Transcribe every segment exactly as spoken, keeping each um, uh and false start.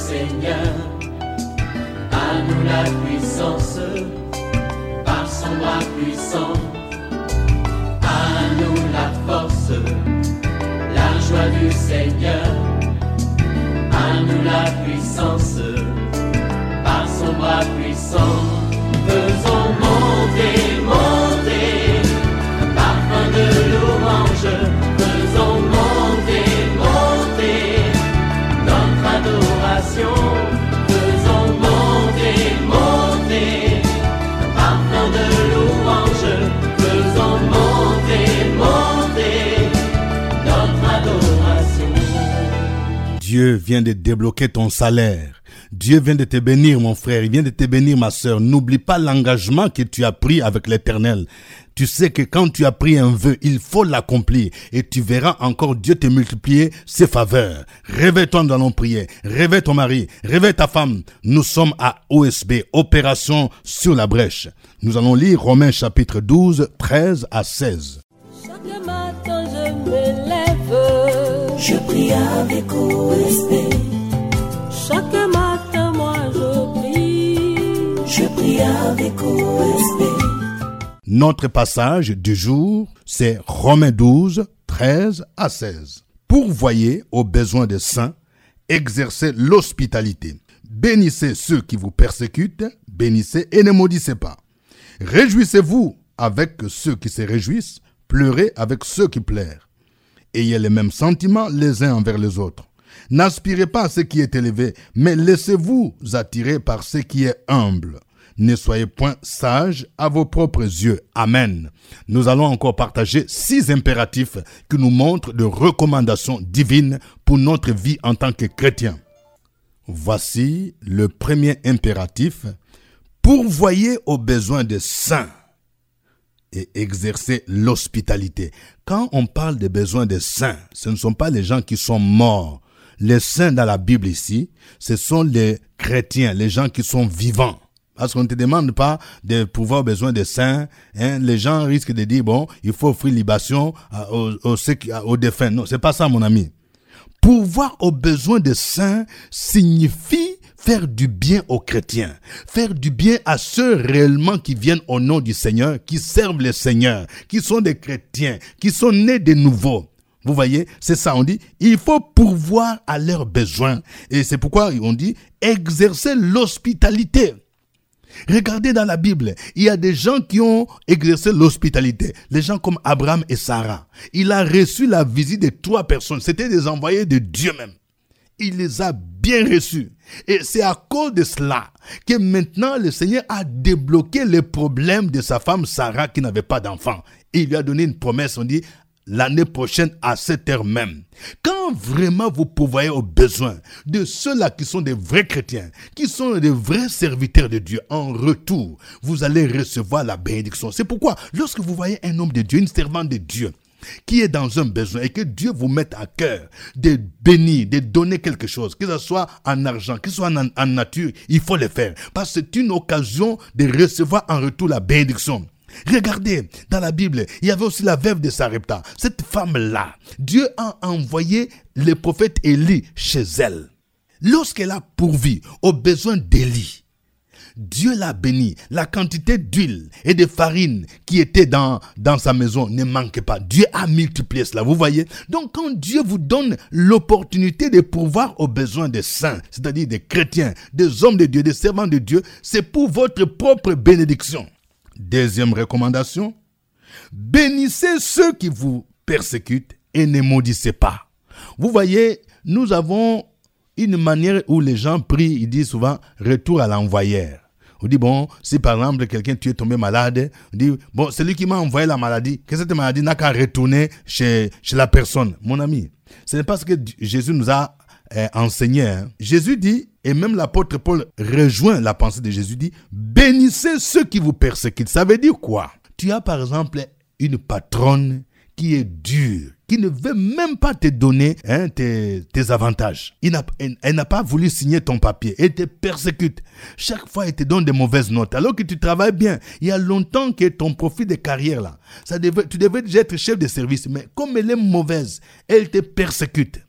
Seigneur. À nous la puissance, par son bras puissant. À nous la force, la joie du Seigneur. À nous la puissance, par son bras puissant. Faisons monter, monter, un parfum de louange. Faisons monter, monter, notre adoration. Faisons monter, monter, un parfum de louange. Faisons monter, monter, notre adoration. Dieu vient de débloquer ton salaire. Dieu vient de te bénir, mon frère. Il vient de te bénir, ma sœur. N'oublie pas l'engagement que tu as pris avec l'Éternel. Tu sais que quand tu as pris un vœu, il faut l'accomplir. Et tu verras encore Dieu te multiplier ses faveurs. Réveille-toi, nous allons prier. Réveille ton mari. Réveille ta femme. Nous sommes à O S B, Opération sur la brèche. Nous allons lire Romains chapitre douze, treize à seize. Chaque matin je me lève, je prie avec O S B. Chaque matin moi je prie, je prie avec O S B. Notre passage du jour, c'est Romains douze, treize à seize. Pourvoyez aux besoins des saints, exercez l'hospitalité. Bénissez ceux qui vous persécutent, bénissez et ne maudissez pas. Réjouissez-vous avec ceux qui se réjouissent, pleurez avec ceux qui pleurent. Ayez les mêmes sentiments les uns envers les autres. N'aspirez pas à ce qui est élevé, mais laissez-vous attirer par ce qui est humble. Ne soyez point sages à vos propres yeux. Amen. Nous allons encore partager six impératifs qui nous montrent de recommandations divines pour notre vie en tant que chrétiens. Voici le premier impératif. Pourvoyez aux besoins des saints et exercez l'hospitalité. Quand on parle des besoins des saints, ce ne sont pas les gens qui sont morts. Les saints dans la Bible ici, ce sont les chrétiens, les gens qui sont vivants. Parce qu'on ne te demande pas de pouvoir aux besoins des saints. Hein. Les gens risquent de dire, bon, il faut offrir libation aux, aux, aux défunts. Non, c'est pas ça, mon ami. Pourvoir aux besoins des saints signifie faire du bien aux chrétiens, faire du bien à ceux réellement qui viennent au nom du Seigneur, qui servent le Seigneur, qui sont des chrétiens, qui sont nés de nouveau. Vous voyez, c'est ça, on dit, il faut pourvoir à leurs besoins. Et c'est pourquoi on dit, exercer l'hospitalité. Regardez dans la Bible, il y a des gens qui ont exercé l'hospitalité. Les gens comme Abraham et Sarah. Il a reçu la visite de trois personnes. C'était des envoyés de Dieu même. Il les a bien reçus. Et c'est à cause de cela que maintenant le Seigneur a débloqué les problèmes de sa femme Sarah qui n'avait pas d'enfant. Et il lui a donné une promesse, on dit, l'année prochaine à cette heure même. Quand vraiment vous pourvoyez aux besoins de ceux-là qui sont des vrais chrétiens, qui sont des vrais serviteurs de Dieu, en retour, vous allez recevoir la bénédiction. C'est pourquoi, lorsque vous voyez un homme de Dieu, une servante de Dieu, qui est dans un besoin et que Dieu vous mette à cœur de bénir, de donner quelque chose, que ce soit en argent, que ce soit en, en nature, il faut le faire. Parce que c'est une occasion de recevoir en retour la bénédiction. Regardez, dans la Bible, il y avait aussi la veuve de Sarepta. Cette femme-là, Dieu a envoyé le prophète Élie chez elle. Lorsqu'elle a pourvu aux besoins d'Élie, Dieu l'a béni. La quantité d'huile et de farine qui était dans, dans sa maison ne manquait pas. Dieu a multiplié cela, vous voyez. Donc quand Dieu vous donne l'opportunité de pourvoir aux besoins des saints, c'est-à-dire des chrétiens, des hommes de Dieu, des servants de Dieu, c'est pour votre propre bénédiction. Deuxième recommandation, bénissez ceux qui vous persécutent et ne maudissez pas. Vous voyez, nous avons une manière où les gens prient, ils disent souvent retour à l'envoyeur. On dit, bon, si par exemple quelqu'un tu es tombé malade, on dit, bon, celui qui m'a envoyé la maladie, que cette maladie n'a qu'à retourner chez, chez la personne. Mon ami, ce n'est pas ce que Jésus nous a euh, enseigné. Hein. Jésus dit, et même l'apôtre Paul rejoint la pensée de Jésus, dit, bénissez ceux qui vous persécutent. Ça veut dire quoi? Tu as par exemple une patronne qui est dure, qui ne veut même pas te donner hein, tes, tes avantages. Il n'a, elle, elle n'a pas voulu signer ton papier. Elle te persécute. Chaque fois, elle te donne des mauvaises notes. Alors que tu travailles bien. Il y a longtemps que ton profil de carrière, là, ça devait, tu devais déjà être chef de service. Mais comme elle est mauvaise, elle te persécute.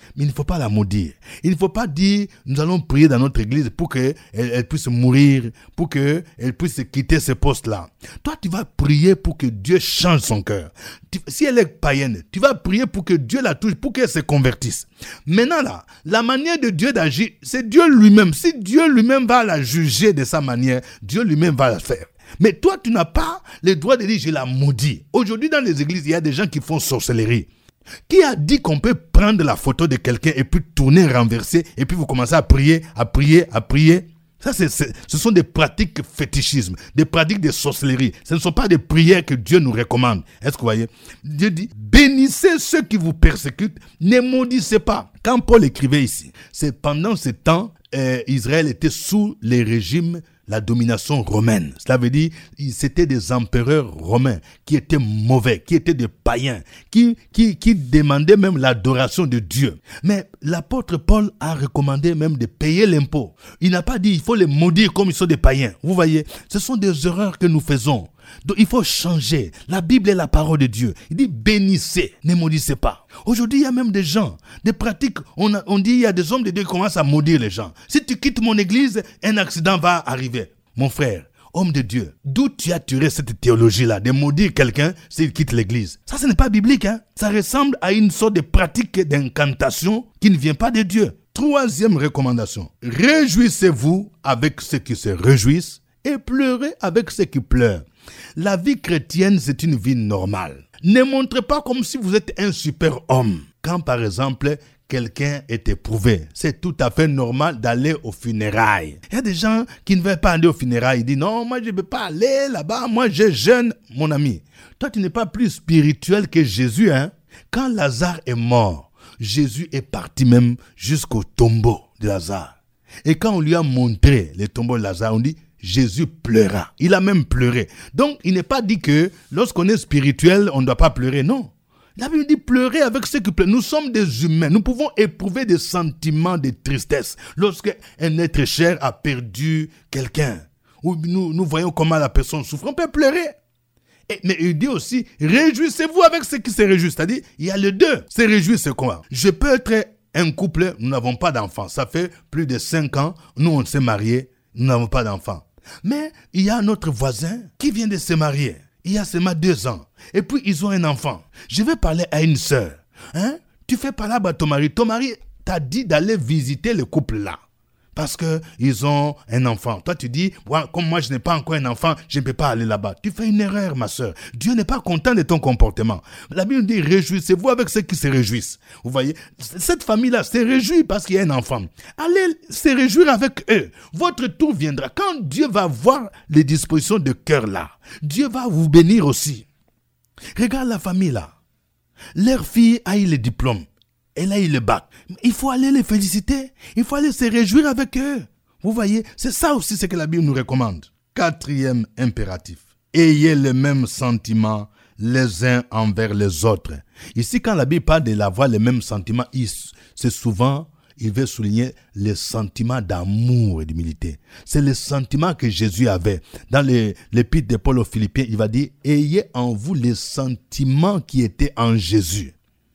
mais il ne faut pas la maudire. Il ne faut pas dire, nous allons prier dans notre église pour qu'elle elle puisse mourir, pour qu'elle puisse quitter ce poste-là. Toi, tu vas prier pour que Dieu change son cœur. Tu, si elle est païenne, tu vas prier pour que Dieu la touche, pour qu'elle se convertisse. Maintenant là, la manière de Dieu d'agir, c'est Dieu lui-même. Si Dieu lui-même va la juger de sa manière, Dieu lui-même va la faire. Mais toi, tu n'as pas le droit de dire je la maudis. Aujourd'hui, dans les églises, il y a des gens qui font sorcellerie. Qui a dit qu'on peut prendre la photo de quelqu'un et puis tourner, renverser, et puis vous commencez à prier, à prier, à prier? Ça, c'est, c'est, ce sont des pratiques fétichisme, des pratiques de sorcellerie. Ce ne sont pas des prières que Dieu nous recommande. Est-ce que vous voyez? Dieu dit, bénissez ceux qui vous persécutent, ne maudissez pas. Quand Paul écrivait ici, c'est pendant ce temps, euh, Israël était sous les régimes, la domination romaine. Cela veut dire, c'était des empereurs romains qui étaient mauvais, qui étaient des païens, qui, qui, qui demandaient même l'adoration de Dieu. Mais l'apôtre Paul a recommandé même de payer l'impôt. Il n'a pas dit il faut les maudire comme ils sont des païens. Vous voyez, ce sont des erreurs que nous faisons. Donc il faut changer. La Bible est la parole de Dieu. Il dit bénissez, ne maudissez pas. Aujourd'hui, il y a même des gens, des pratiques. On, a, on dit il y a des hommes de Dieu qui commencent à maudire les gens. Si tu quittes mon église, un accident va arriver. Mon frère, homme de Dieu, d'où tu as tiré cette théologie-là, de maudire quelqu'un s'il quitte l'église? Ça, ce n'est pas biblique. Hein? Ça ressemble à une sorte de pratique d'incantation qui ne vient pas de Dieu. Troisième recommandation. Réjouissez-vous avec ceux qui se réjouissent et pleurez avec ceux qui pleurent. La vie chrétienne, c'est une vie normale. Ne montrez pas comme si vous êtes un super homme. Quand, par exemple, quelqu'un est éprouvé, c'est tout à fait normal d'aller aux funérailles. Il y a des gens qui ne veulent pas aller aux funérailles. Ils disent, non, moi, je ne veux pas aller là-bas. Moi, je jeûne, mon ami. Toi, tu n'es pas plus spirituel que Jésus, hein? Quand Lazare est mort, Jésus est parti même jusqu'au tombeau de Lazare. Et quand on lui a montré le tombeau de Lazare, on dit, Jésus pleura. Il a même pleuré. Donc, il n'est pas dit que lorsqu'on est spirituel, on ne doit pas pleurer. Non. La Bible dit pleurer avec ceux qui pleurent. Nous sommes des humains. Nous pouvons éprouver des sentiments de tristesse lorsque un être cher a perdu quelqu'un. Ou nous, nous voyons comment la personne souffre. On peut pleurer. Et, mais il dit aussi, réjouissez-vous avec ceux qui se réjouissent. C'est-à-dire, il y a les deux. Se réjouir, c'est quoi? Je peux être un couple, nous n'avons pas d'enfants. Ça fait plus de cinq ans, nous on s'est mariés, nous n'avons pas d'enfants. Mais il y a notre voisin qui vient de se marier. Il y a seulement deux ans. Et puis, ils ont un enfant. Je vais parler à une sœur. Hein? Tu fais parler à ton mari. Ton mari t'a dit d'aller visiter le couple-là. Parce qu'ils ont un enfant. Toi, tu dis, ouais, comme moi, je n'ai pas encore un enfant, je ne peux pas aller là-bas. Tu fais une erreur, ma sœur. Dieu n'est pas content de ton comportement. La Bible dit, réjouissez-vous avec ceux qui se réjouissent. Vous voyez, cette famille-là se réjouit parce qu'il y a un enfant. Allez se réjouir avec eux. Votre tour viendra. Quand Dieu va voir les dispositions de cœur là, Dieu va vous bénir aussi. Regarde la famille là. Leur fille a eu le diplôme. Elle a eu le bac. Il faut aller les féliciter. Il faut aller se réjouir avec eux. Vous voyez, c'est ça aussi ce que la Bible nous recommande. Quatrième impératif. Ayez le même sentiment les uns envers les autres. Ici, quand la Bible parle d'avoir les mêmes sentiments, c'est souvent, il veut souligner les sentiments d'amour et d'humilité. C'est le sentiment que Jésus avait. Dans l'épître de Paul aux Philippiens, il va dire, ayez en vous les sentiments qui étaient en Jésus.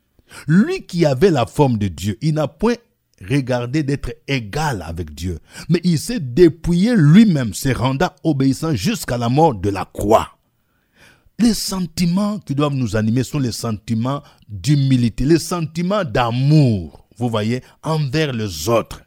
Lui qui avait la forme de Dieu, il n'a point regardé d'être égal avec Dieu, mais il s'est dépouillé lui-même, se rendant obéissant jusqu'à la mort de la croix. Les sentiments qui doivent nous animer sont les sentiments d'humilité, les sentiments d'amour, vous voyez, envers les autres.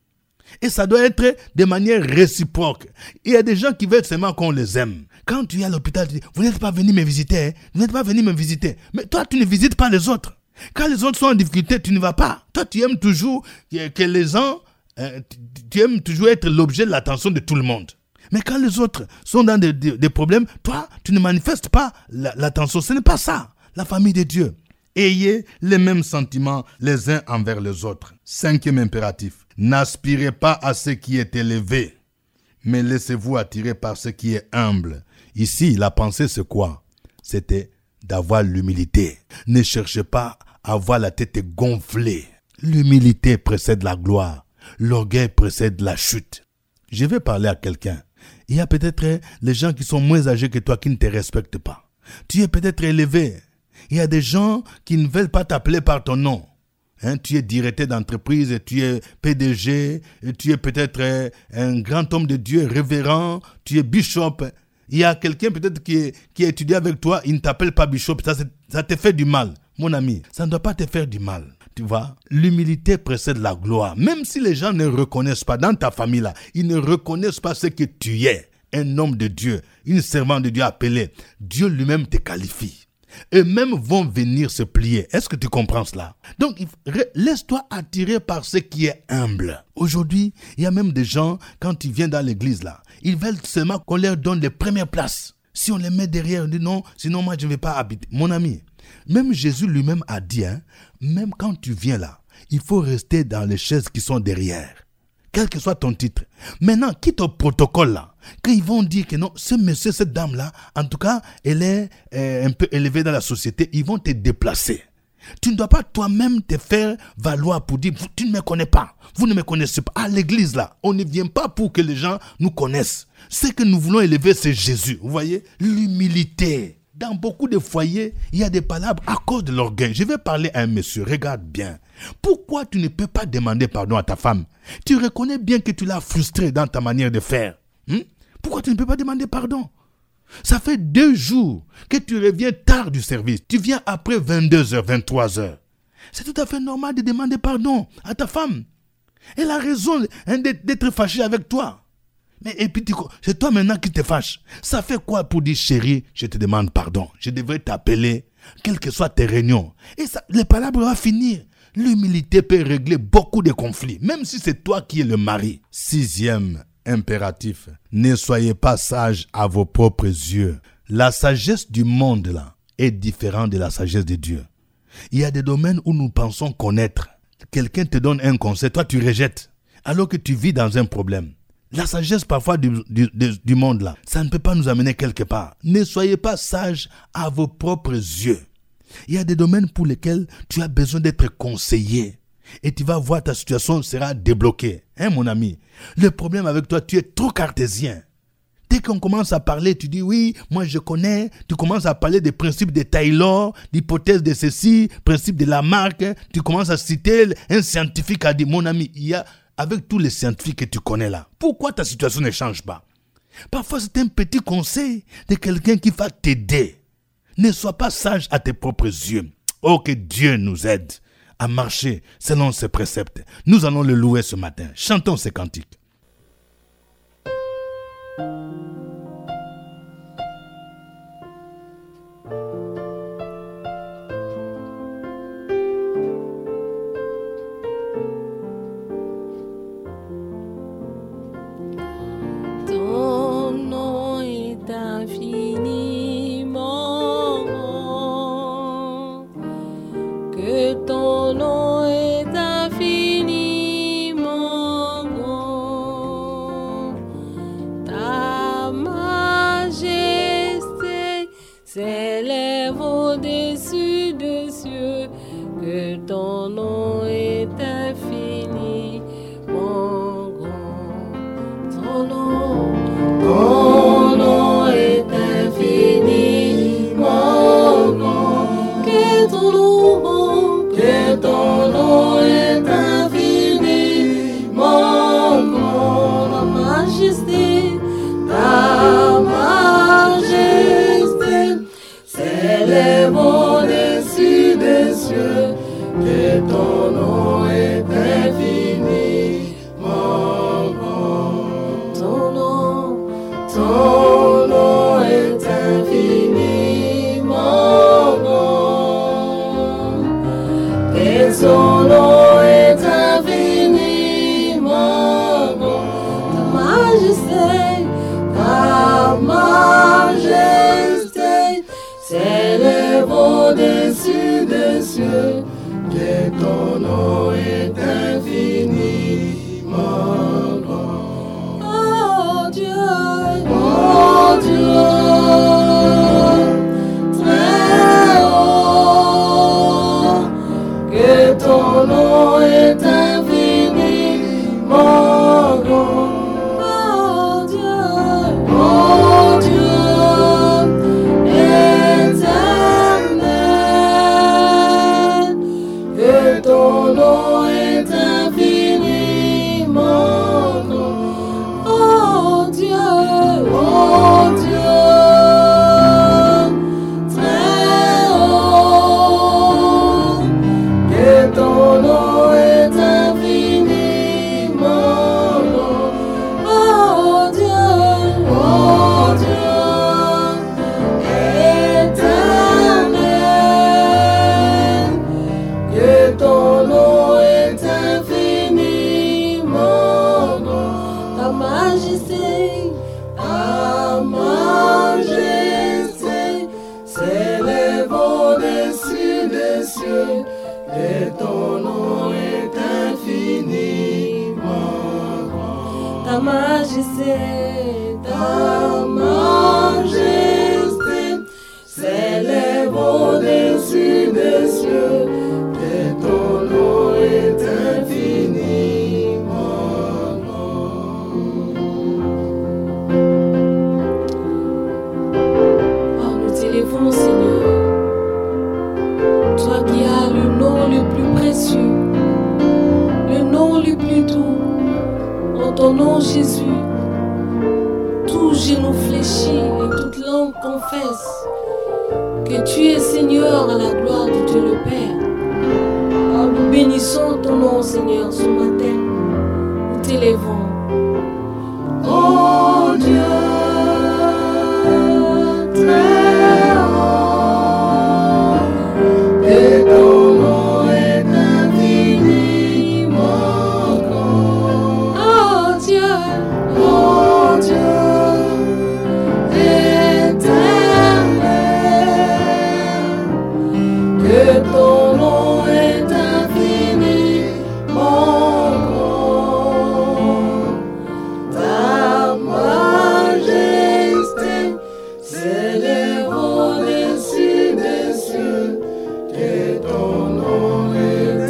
Et ça doit être de manière réciproque. Il y a des gens qui veulent seulement qu'on les aime. Quand tu es à l'hôpital, tu dis, vous n'êtes pas venu me visiter, hein? Vous n'êtes pas venu me visiter. Mais toi, tu ne visites pas les autres. Quand les autres sont en difficulté, tu ne vas pas. Toi, tu aimes toujours que les gens, euh, tu aimes toujours être l'objet de l'attention de tout le monde. Mais quand les autres sont dans des, des, des problèmes, toi, tu ne manifestes pas la, l'attention. Ce n'est pas ça, la famille de Dieu. Ayez les mêmes sentiments les uns envers les autres. Cinquième impératif. N'aspirez pas à ce qui est élevé, mais laissez-vous attirer par ce qui est humble. Ici, la pensée, c'est quoi? C'était d'avoir l'humilité. Ne cherchez pas à avoir la tête gonflée. L'humilité précède la gloire. L'orgueil précède la chute. Je vais parler à quelqu'un. Il y a peut-être les gens qui sont moins âgés que toi qui ne te respectent pas. Tu es peut-être élevé. Il y a des gens qui ne veulent pas t'appeler par ton nom. Hein, tu es directeur d'entreprise, tu es P D G, tu es peut-être euh, un grand homme de Dieu, révérend, tu es bishop. Il y a quelqu'un peut-être qui, est, qui a étudié avec toi, il ne t'appelle pas bishop, ça, ça te fait du mal. Mon ami, ça ne doit pas te faire du mal. Tu vois, l'humilité précède la gloire. Même si les gens ne reconnaissent pas, dans ta famille là, ils ne reconnaissent pas ce que tu es. Un homme de Dieu, une servante de Dieu appelée. Dieu lui-même te qualifie. Eux-mêmes vont venir se plier. Est-ce que tu comprends cela? Donc, laisse-toi attirer par ce qui est humble. Aujourd'hui, il y a même des gens, quand ils viennent dans l'église là, ils veulent seulement qu'on leur donne les premières places. Si on les met derrière, on dit non, sinon moi je ne vais pas habiter. Mon ami, même Jésus lui-même a dit, hein, même quand tu viens là, il faut rester dans les chaises qui sont derrière. Quel que soit ton titre. Maintenant, quitte au protocole là, quand ils vont dire que non, ce monsieur, cette dame là, en tout cas, elle est euh, un peu élevée dans la société, ils vont te déplacer. Tu ne dois pas toi-même te faire valoir pour dire, tu ne me connais pas, vous ne me connaissez pas. À l'église là, on ne vient pas pour que les gens nous connaissent. Ce que nous voulons élever, c'est Jésus. Vous voyez, l'humilité. Dans beaucoup de foyers, il y a des palabres à cause de l'orgueil. Je vais parler à un monsieur, regarde bien. Pourquoi tu ne peux pas demander pardon à ta femme? Tu reconnais bien que tu l'as frustrée dans ta manière de faire. Hmm? Pourquoi tu ne peux pas demander pardon? Ça fait deux jours que tu reviens tard du service. Tu viens après vingt-deux heures, vingt-trois heures. C'est tout à fait normal de demander pardon à ta femme. Elle a raison hein, d'être fâchée avec toi. Mais et puis, c'est toi maintenant qui te fâches. Ça fait quoi pour dire, chérie, je te demande pardon. Je devrais t'appeler, quelles que soient tes réunions. Et ça, les palabres vont finir. L'humilité peut régler beaucoup de conflits, même si c'est toi qui es le mari. Sixième impératif, ne soyez pas sages à vos propres yeux. La sagesse du monde là est différente de la sagesse de Dieu. Il y a des domaines où nous pensons connaître. Quelqu'un te donne un conseil, toi tu rejettes, alors que tu vis dans un problème. La sagesse parfois du, du, du, du monde là, ça ne peut pas nous amener quelque part. Ne soyez pas sages à vos propres yeux. Il y a des domaines pour lesquels tu as besoin d'être conseillé. Et tu vas voir ta situation sera débloquée. Hein mon ami? Le problème avec toi, tu es trop cartésien. Dès qu'on commence à parler, tu dis oui, moi je connais. Tu commences à parler des principes de Taylor, l'hypothèse de ceci, principe de Lamarck. Tu commences à citer un scientifique a dit, mon ami, il y a... Avec tous les scientifiques que tu connais là, pourquoi ta situation ne change pas? Parfois, c'est un petit conseil de quelqu'un qui va t'aider. Ne sois pas sage à tes propres yeux. Oh, que Dieu nous aide à marcher selon ses préceptes. Nous allons le louer ce matin. Chantons ces cantiques. Que que ton nom est infiniment grand. Oh Dieu, oh Dieu, très haut, que ton nom est infiniment grand. Oh Dieu, oh Dieu, éternel, que ton nom est infiniment grand. Ta majesté, ta majesté s'élève au-dessus des cieux, et ton nom est infiniment grand. Ta majesté, ta majesté s'élève au-dessus des cieux, et ton nom est infiniment grand. Oh, nous t'élèvons, Seigneur, toi qui as le nom le plus précieux, le nom le plus doux. En ton nom, Jésus, tout genou fléchit et toute langue confesse que tu es Seigneur à la gloire de Dieu le Père. Oh, nous bénissons ton nom, Seigneur, ce matin. Nous t'élèvons. Oh Dieu, très haut, et ton nom est infiniment grand. Oh Dieu, oh Dieu, éternel, que ton nom est infiniment grand. Ta majesté s'élève au-dessus des cieux, que ton nom est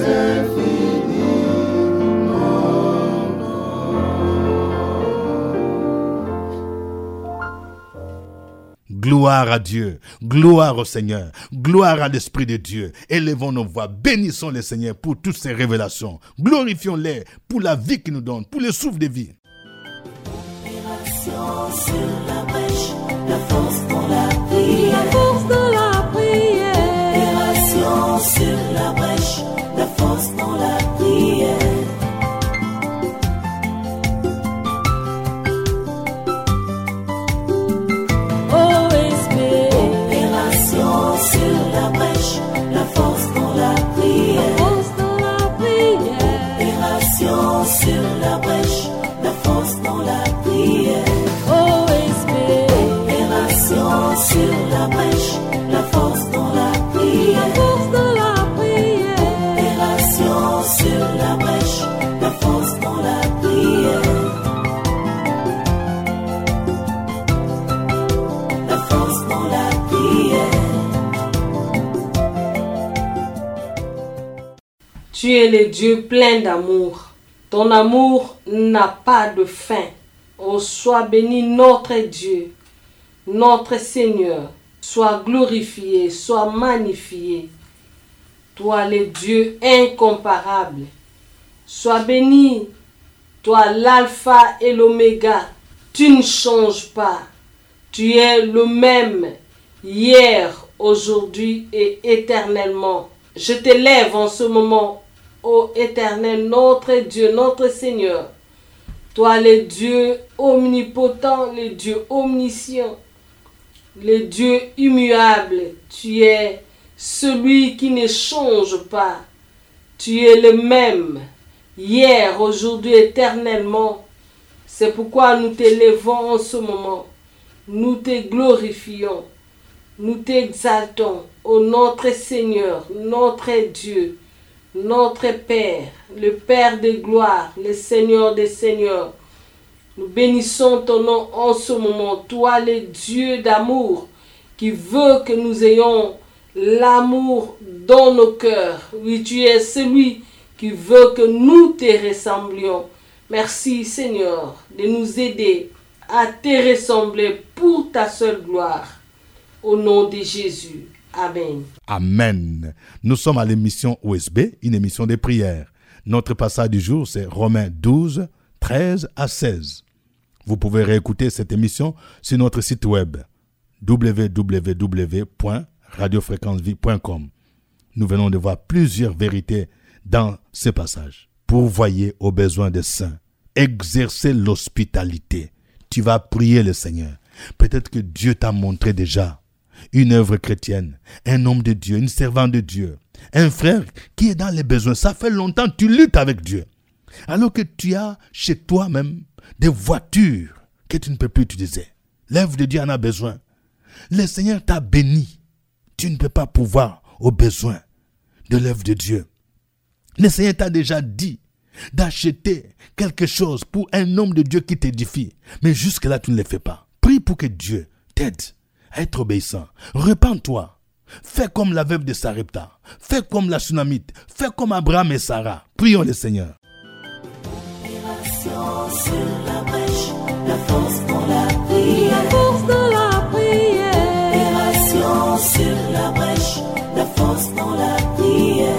infiniment grand. Gloire à Dieu, gloire au Seigneur, gloire à l'Esprit de Dieu. Élevons nos voix, bénissons le Seigneur pour toutes ces révélations. Glorifions-les pour la vie qu'il nous donne, pour le souffle de vie. Opération sur la brèche, la force dans la prière. La force dans la prière. Opération sur la brèche, la force dans la prière. Oh esprit, Opération sur la brèche, la force dans la prière. force dans la prière. Opération sur la brèche, la force dans la prière. Oh esprit, Opération sur la brèche, la force dans la prière. force dans la prière. Opération sur la brèche, la force dans la prière. La force dans la prière. Tu es le Dieu plein d'amour. Ton amour n'a pas de fin. Oh, sois béni notre Dieu, notre Seigneur. Sois glorifié, sois magnifié. Toi le Dieu incomparable. Sois béni, toi l'alpha et l'oméga. Tu ne changes pas. Tu es le même hier, aujourd'hui et éternellement. Je t'élève en ce moment, ô Éternel, notre Dieu, notre Seigneur. Toi le Dieu omnipotent, le Dieu omniscient, le Dieu immuable. Tu es celui qui ne change pas. Tu es le même hier, aujourd'hui, éternellement. C'est pourquoi nous t'élèvons en ce moment. Nous te glorifions. Nous t'exaltons, ô notre Seigneur, notre Dieu, notre Père, le Père de gloire, le Seigneur des Seigneurs. Nous bénissons ton nom en ce moment, toi le Dieu d'amour, qui veut que nous ayons l'amour dans nos cœurs. Oui, tu es celui qui veut que nous te ressemblions. Merci Seigneur de nous aider à te ressembler pour ta seule gloire. Au nom de Jésus. Amen. Amen. Nous sommes à l'émission O S B, une émission de prière. Notre passage du jour, c'est Romains douze, treize à seize. Vous pouvez réécouter cette émission sur notre site web w w w point radio fréquence vie point com. Nous venons de voir plusieurs vérités dans ce passage. Pourvoyez aux besoins des saints. Exercez l'hospitalité. Tu vas prier le Seigneur. Peut-être que Dieu t'a montré déjà une œuvre chrétienne, un homme de Dieu, une servante de Dieu, un frère qui est dans les besoins. Ça fait longtemps que tu luttes avec Dieu. Alors que tu as chez toi-même des voitures que tu ne peux plus utiliser. L'œuvre de Dieu en a besoin. Le Seigneur t'a béni. Tu ne peux pas pouvoir aux besoins de l'œuvre de Dieu. Le Seigneur t'a déjà dit d'acheter quelque chose pour un homme de Dieu qui t'édifie. Mais jusque-là, tu ne le fais pas. Prie pour que Dieu t'aide à être obéissant. Repends-toi. Fais comme la veuve de Sarepta. Fais comme la Sunamite. Fais comme Abraham et Sarah. Prions le Seigneur. Sur la brèche, la force dans la prière. La force dans la prière. Opération sur la brèche, la force dans la prière.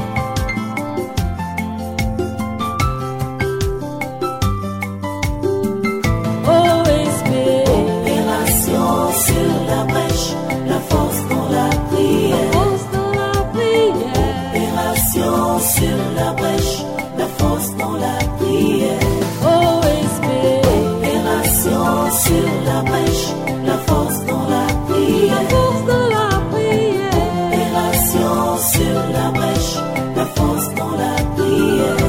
O S B. Opération sur la brèche, la force dans la prière. La force dans la prière. Opération sur la brèche, la force dans la prière. O S B. Opération sur la brèche, la force dans la prière. La force dans la prière. Opération sur la brèche, la force dans la prière.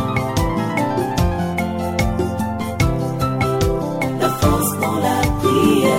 La force dans la prière.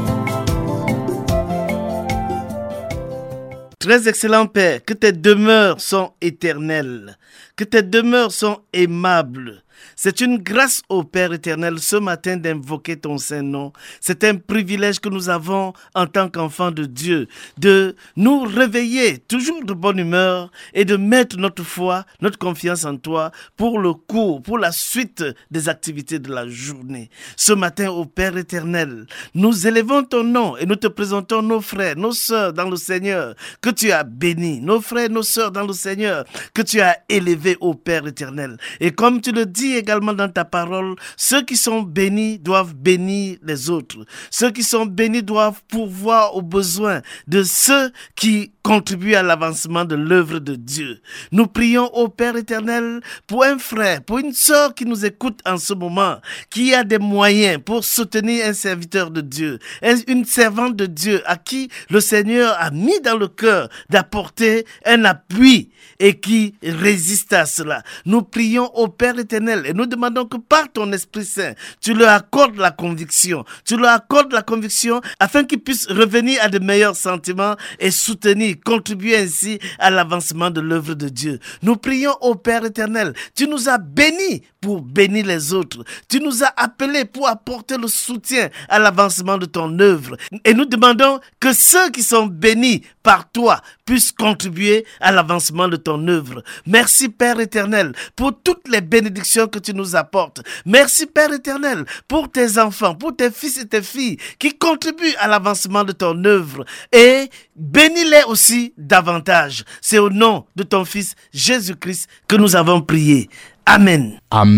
Très excellent Père, que tes demeures sont éternelles, que tes demeures sont aimables. C'est une grâce au Père éternel ce matin d'invoquer ton Saint-Nom. C'est un privilège que nous avons en tant qu'enfants de Dieu, de nous réveiller toujours de bonne humeur et de mettre notre foi, notre confiance en toi pour le cours, pour la suite des activités de la journée. Ce matin, au Père éternel, nous élevons ton nom et nous te présentons nos frères, nos sœurs dans le Seigneur que tu as bénis, nos frères, nos sœurs dans le Seigneur que tu as élevés au Père éternel. Et comme tu le dis également dans ta parole, ceux qui sont bénis doivent bénir les autres. Ceux qui sont bénis doivent pourvoir aux besoins de ceux qui contribuent à l'avancement de l'œuvre de Dieu. Nous prions au Père éternel pour un frère, pour une sœur qui nous écoute en ce moment, qui a des moyens pour soutenir un serviteur de Dieu, une servante de Dieu à qui le Seigneur a mis dans le cœur d'apporter un appui et qui résiste à cela. Nous prions au Père éternel et nous demandons que par ton Esprit Saint, tu leur accordes la conviction, tu leur accordes la conviction afin qu'ils puissent revenir à de meilleurs sentiments et soutenir, contribuer ainsi à l'avancement de l'œuvre de Dieu. Nous prions au Père éternel, tu nous as bénis pour bénir les autres, tu nous as appelés pour apporter le soutien à l'avancement de ton œuvre et nous demandons que ceux qui sont bénis par toi puissent contribuer à l'avancement de ton œuvre. Merci Père éternel pour toutes les bénédictions que tu nous apportes. Merci Père éternel pour tes enfants, pour tes fils et tes filles qui contribuent à l'avancement de ton œuvre et bénis-les aussi davantage. C'est au nom de ton Fils Jésus-Christ que nous avons prié. Amen.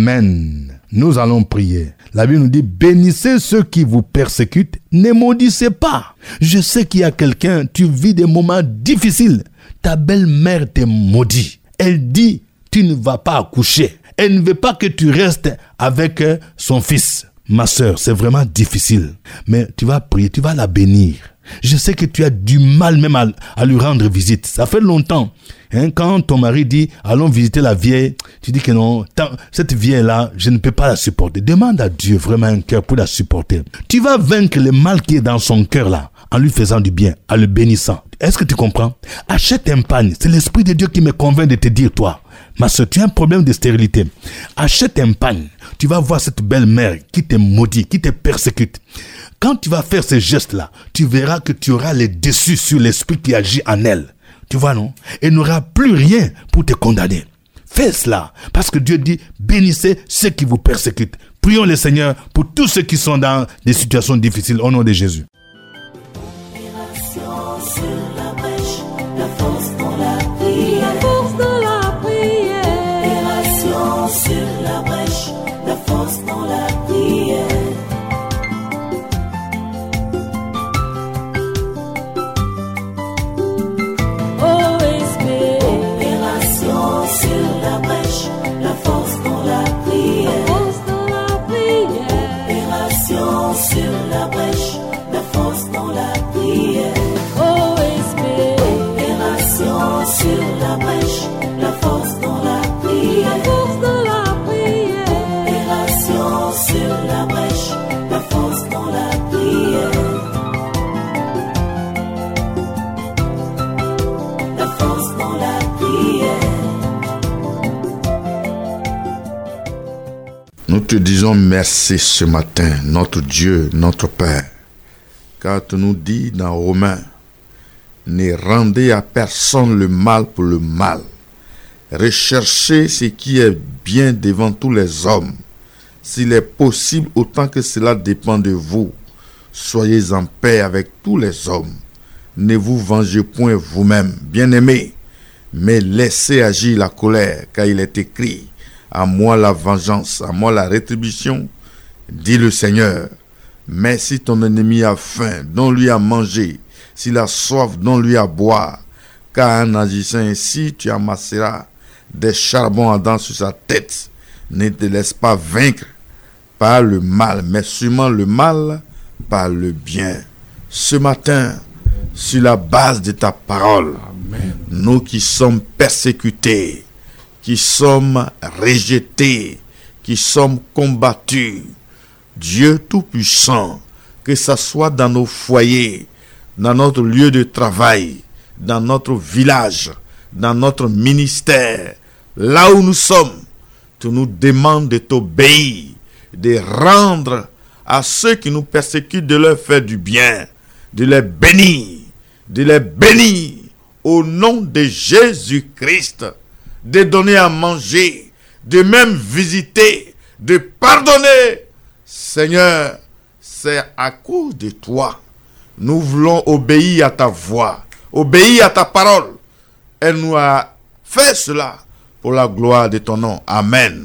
Amen. Nous allons prier. La Bible nous dit, bénissez ceux qui vous persécutent, ne maudissez pas. Je sais qu'il y a quelqu'un, tu vis des moments difficiles. Ta belle-mère te maudit. Elle dit, tu ne vas pas accoucher. Elle ne veut pas que tu restes avec son fils. Ma sœur, c'est vraiment difficile. Mais tu vas prier, tu vas la bénir. Je sais que tu as du mal même à, à lui rendre visite. Ça fait longtemps. Hein, quand ton mari dit, allons visiter la vieille, tu dis que non, tant, cette vieille-là, je ne peux pas la supporter. Demande à Dieu vraiment un cœur pour la supporter. Tu vas vaincre le mal qui est dans son cœur là, en lui faisant du bien, en le bénissant. Est-ce que tu comprends? Achète un pagne. C'est l'Esprit de Dieu qui me convainc de te dire, toi, ma soeur, tu as un problème de stérilité. Achète un pagne. Tu vas voir cette belle-mère qui te maudit, qui te persécute. Quand tu vas faire ces gestes-là, tu verras que tu auras les dessus sur l'esprit qui agit en elle. Tu vois, non? Et n'aura plus rien pour te condamner. Fais cela, parce que Dieu dit, bénissez ceux qui vous persécutent. Prions le Seigneur pour tous ceux qui sont dans des situations difficiles, au nom de Jésus. Opération sur la Nous te disons merci ce matin, notre Dieu, notre Père, car tu nous dis dans Romains, ne rendez à personne le mal pour le mal. Recherchez ce qui est bien devant tous les hommes. S'il est possible, autant que cela dépend de vous, soyez en paix avec tous les hommes. Ne vous vengez point vous-même, bien-aimés, mais laissez agir la colère, car il est écrit, à moi la vengeance, à moi la rétribution, dit le Seigneur. Mais si ton ennemi a faim, donne-lui à manger, s'il a soif, donne-lui à boire, car en agissant ainsi, tu amasseras des charbons ardents sur sa tête. Ne te laisse pas vaincre par le mal, mais sûrement le mal par le bien. Ce matin, sur la base de ta parole, Amen. Nous qui sommes persécutés, qui sommes rejetés, qui sommes combattus, Dieu Tout-Puissant, que ce soit dans nos foyers, dans notre lieu de travail, dans notre village, dans notre ministère, là où nous sommes, tu nous demandes de t'obéir, de rendre à ceux qui nous persécutent, de leur faire du bien, de les bénir, de les bénir au nom de Jésus-Christ, de donner à manger, de même visiter, de pardonner. Seigneur, c'est à cause de toi. Nous voulons obéir à ta voix, obéir à ta parole. Elle nous a fait cela pour la gloire de ton nom. Amen.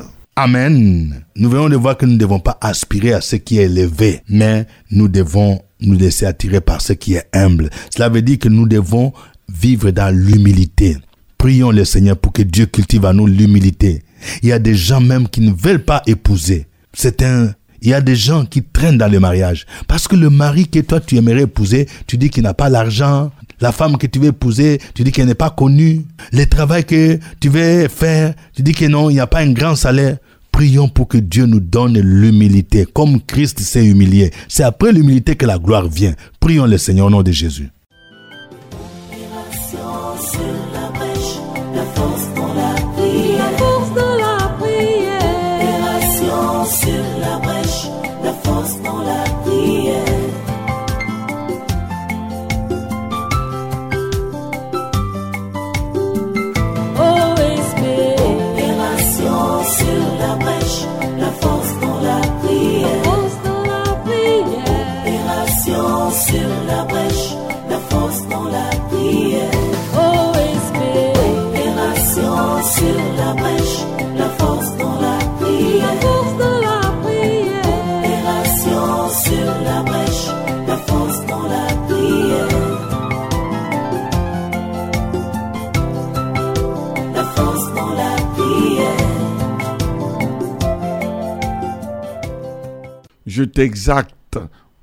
Amen. Nous venons de voir que nous ne devons pas aspirer à ce qui est élevé, mais nous devons nous laisser attirer par ce qui est humble. Cela veut dire que nous devons vivre dans l'humilité. Prions le Seigneur pour que Dieu cultive à nous l'humilité. Il y a des gens même qui ne veulent pas épouser. C'est un... Il y a des gens qui traînent dans le mariage. Parce que le mari que toi tu aimerais épouser, tu dis qu'il n'a pas l'argent. La femme que tu veux épouser, tu dis qu'elle n'est pas connue. Le travail que tu veux faire, tu dis que non, il n'y a pas un grand salaire. Prions pour que Dieu nous donne l'humilité, comme Christ s'est humilié. C'est après l'humilité que la gloire vient. Prions le Seigneur au nom de Jésus. Je t'exalte,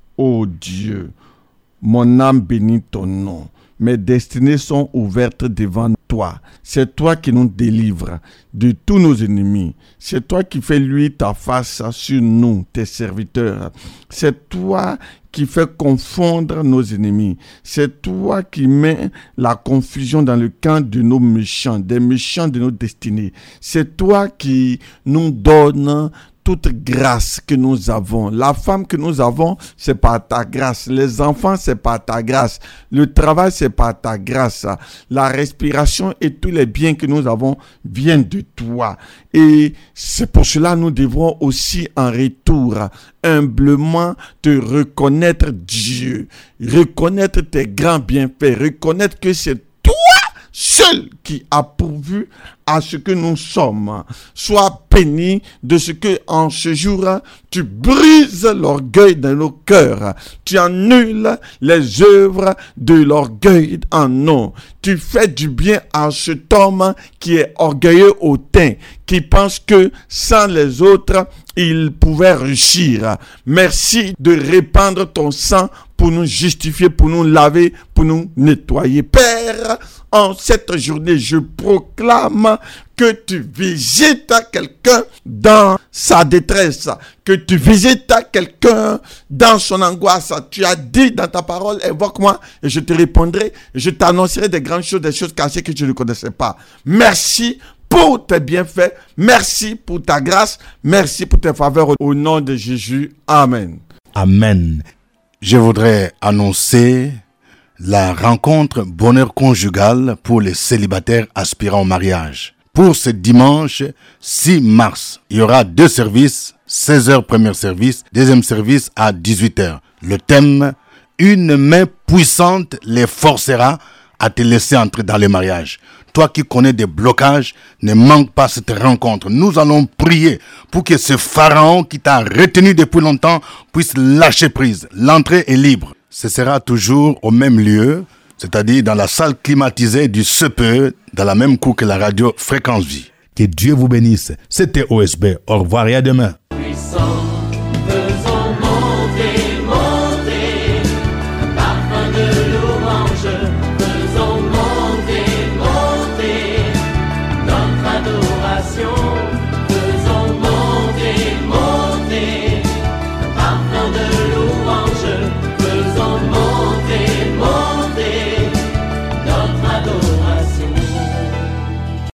ô Dieu, mon âme bénit ton nom. Mes destinées sont ouvertes devant toi. C'est toi qui nous délivres de tous nos ennemis. C'est toi qui fais luire ta face sur nous, tes serviteurs. C'est toi qui fais confondre nos ennemis. C'est toi qui mets la confusion dans le camp de nos méchants, des méchants de nos destinées. C'est toi qui nous donnes toute grâce que nous avons. La femme que nous avons, c'est par ta grâce. Les enfants, c'est par ta grâce. Le travail, c'est par ta grâce. La respiration et tous les biens que nous avons viennent de toi. Et c'est pour cela que nous devrons aussi en retour humblement te reconnaître Dieu. Reconnaître tes grands bienfaits. Reconnaître que c'est toi seul qui a pourvu à ce que nous sommes. Sois béni de ce que en ce jour tu brises l'orgueil de nos cœurs. Tu annules les œuvres de l'orgueil en nous. Tu fais du bien à cet homme qui est orgueilleux hautain, qui pense que sans les autres, il pouvait réussir. Merci de répandre ton sang pour nous justifier, pour nous laver, pour nous nettoyer. Père, en cette journée, je proclame que tu visites quelqu'un dans sa détresse, que tu visites quelqu'un dans son angoisse. Tu as dit dans ta parole, évoque-moi et je te répondrai, et je t'annoncerai des grandes choses, des choses cachées que je ne connaissais pas. Merci pour tes bienfaits. Merci pour ta grâce. Merci pour tes faveurs. Au nom de Jésus. Amen. Amen. Je voudrais annoncer la rencontre bonheur conjugal pour les célibataires aspirant au mariage. Pour ce dimanche six mars, il y aura deux services, seize heures premier service, deuxième service à dix-huit heures. Le thème, une main puissante les forcera à te laisser entrer dans le mariage. Toi qui connais des blocages, ne manque pas cette rencontre. Nous allons prier pour que ce pharaon qui t'a retenu depuis longtemps puisse lâcher prise. L'entrée est libre. Ce sera toujours au même lieu, c'est-à-dire dans la salle climatisée du C P E, dans la même cour que la radio Fréquence Vie. Que Dieu vous bénisse. C'était O S B. Au revoir et à demain.